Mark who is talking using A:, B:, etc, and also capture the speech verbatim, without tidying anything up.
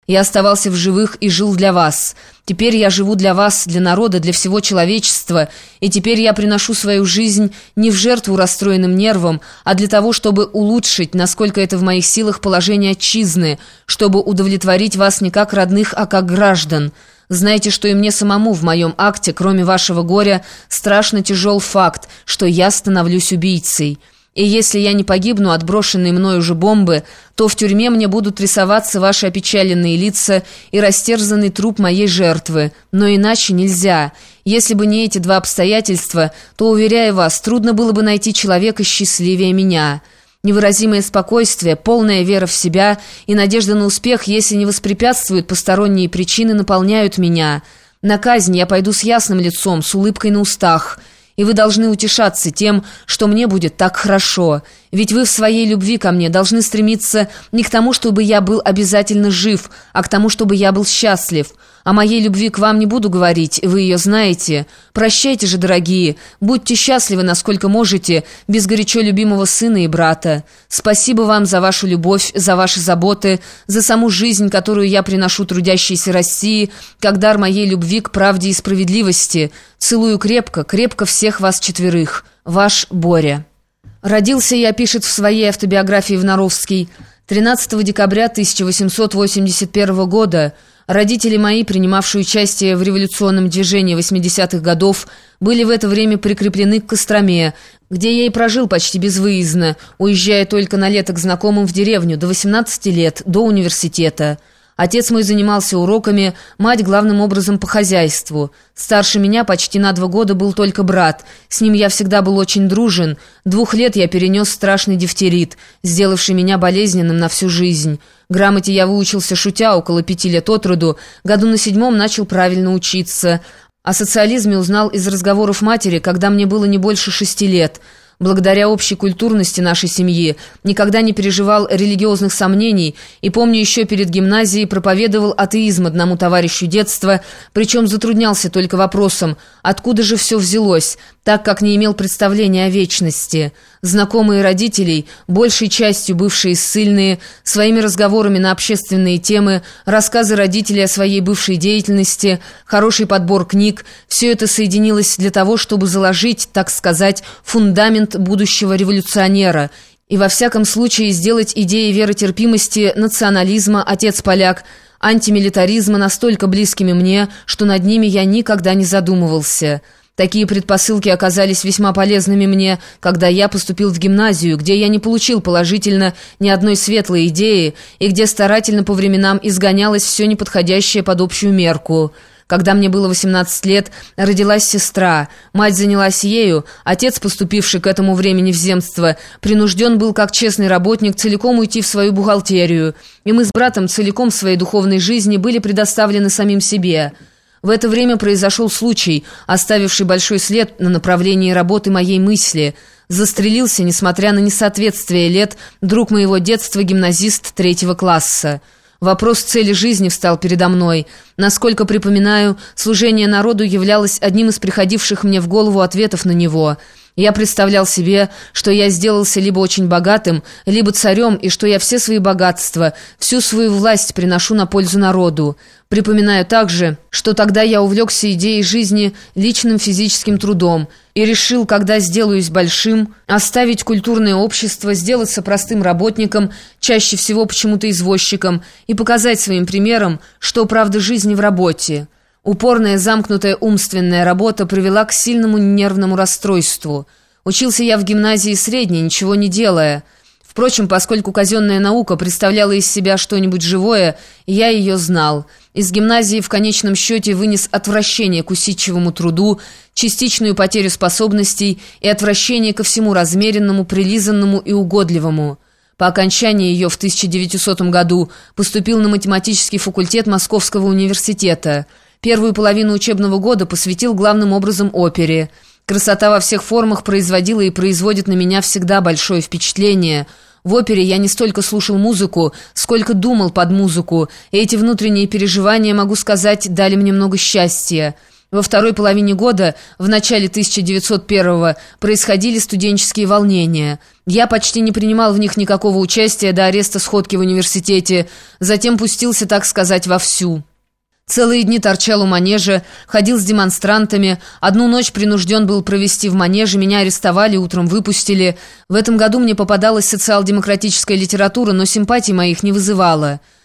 A: Я оставался в живых и жил для вас. Теперь я живу для вас, для народа, для всего человечества, и теперь я приношу свою жизнь не в жертву расстроенным нервам, а для того, чтобы улучшить, насколько это в моих силах, положение отчизны, чтобы удовлетворить вас не как родных, а как граждан. Знаете, что и мне самому в моем акте, кроме вашего горя, страшно тяжел факт, что я становлюсь убийцей. И если я не погибну от брошенной мною же бомбы, то в тюрьме мне будут рисоваться ваши опечаленные лица и растерзанный труп моей жертвы. Но иначе нельзя. Если бы не эти два обстоятельства, то, уверяю вас, трудно было бы найти человека счастливее меня. Невыразимое спокойствие, полная вера в себя и надежда на успех, если не воспрепятствуют посторонние причины, наполняют меня. На казнь я пойду с ясным лицом, с улыбкой на устах. И вы должны утешаться тем, что мне будет так хорошо. Ведь вы в своей любви ко мне должны стремиться не к тому, чтобы я был обязательно жив, а к тому, чтобы я был счастлив. О моей любви к вам не буду говорить, вы ее знаете. Прощайте же, дорогие, будьте счастливы, насколько можете, без горячо любимого сына и брата. Спасибо вам за вашу любовь, за ваши заботы, за саму жизнь, которую я приношу трудящейся России, как дар моей любви к правде и справедливости. Целую крепко, крепко всех вас четверых. Ваш Боря. Родился я, пишет в своей автобиографии Вноровский, тринадцатого декабря тысяча восемьсот восемьдесят первого года. Родители мои, принимавшие участие в революционном движении восьмидесятых годов, были в это время прикреплены к Костроме, где я и прожил почти безвыездно, уезжая только на лето к знакомым в деревню, до восемнадцати лет, до университета. Отец мой занимался уроками, мать главным образом по хозяйству. Старше меня почти на два года был только брат. С ним я всегда был очень дружен. Двух лет я перенес страшный дифтерит, сделавший меня болезненным на всю жизнь. Грамоте я выучился шутя около пяти лет от роду, году на седьмом начал правильно учиться. О социализме узнал из разговоров матери, когда мне было не больше шести лет. Благодаря общей культурности нашей семьи никогда не переживал религиозных сомнений и, помню, еще перед гимназией проповедовал атеизм одному товарищу детства, причем затруднялся только вопросом, откуда же все взялось, так как не имел представления о вечности. Знакомые родителей, большей частью бывшие ссыльные, своими разговорами на общественные темы, рассказы родителей о своей бывшей деятельности, хороший подбор книг – все это соединилось для того, чтобы заложить, так сказать, фундамент будущего революционера и во всяком случае сделать идеи веротерпимости, национализма, отец-поляк, антимилитаризма настолько близкими мне, что над ними я никогда не задумывался. Такие предпосылки оказались весьма полезными мне, когда я поступил в гимназию, где я не получил положительно ни одной светлой идеи и где старательно по временам изгонялось все неподходящее под общую мерку. Когда мне было восемнадцать лет, родилась сестра. Мать занялась ею, отец, поступивший к этому времени в земство, принужден был, как честный работник, целиком уйти в свою бухгалтерию, и мы с братом целиком в своей духовной жизни были предоставлены самим себе. В это время произошел случай, оставивший большой след на направлении работы моей мысли. Застрелился, несмотря на несоответствие лет, друг моего детства, гимназист третьего класса. Вопрос цели жизни встал передо мной. Насколько припоминаю, служение народу являлось одним из приходивших мне в голову ответов на него. Я представлял себе, что я сделался либо очень богатым, либо царем, и что я все свои богатства, всю свою власть приношу на пользу народу. Припоминаю также, что тогда я увлекся идеей жизни личным физическим трудом и решил, когда сделаюсь большим, оставить культурное общество, сделаться простым работником, чаще всего почему-то извозчиком, и показать своим примером, что правда жизни в работе. Упорная замкнутая умственная работа привела к сильному нервному расстройству. Учился я в гимназии средней, ничего не делая. Впрочем, поскольку казенная наука представляла из себя что-нибудь живое, я ее знал. Из гимназии в конечном счете вынес отвращение к усидчивому труду, частичную потерю способностей и отвращение ко всему размеренному, прилизанному и угодливому. По окончании ее в тысяча девятисотом году поступил на математический факультет Московского университета. Первую половину учебного года посвятил главным образом опере. Красота во всех формах производила и производит на меня всегда большое впечатление. В опере я не столько слушал музыку, сколько думал под музыку, и эти внутренние переживания, могу сказать, дали мне много счастья. Во второй половине года, в начале тысяча девятьсот первого, происходили студенческие волнения. Я почти не принимал в них никакого участия до ареста сходки в университете, затем пустился, так сказать, вовсю. Целые дни торчал у манежа, ходил с демонстрантами, одну ночь принужден был провести в манеже, меня арестовали, утром выпустили. В этом году мне попадалась социал-демократическая литература, но симпатий моих не вызывала.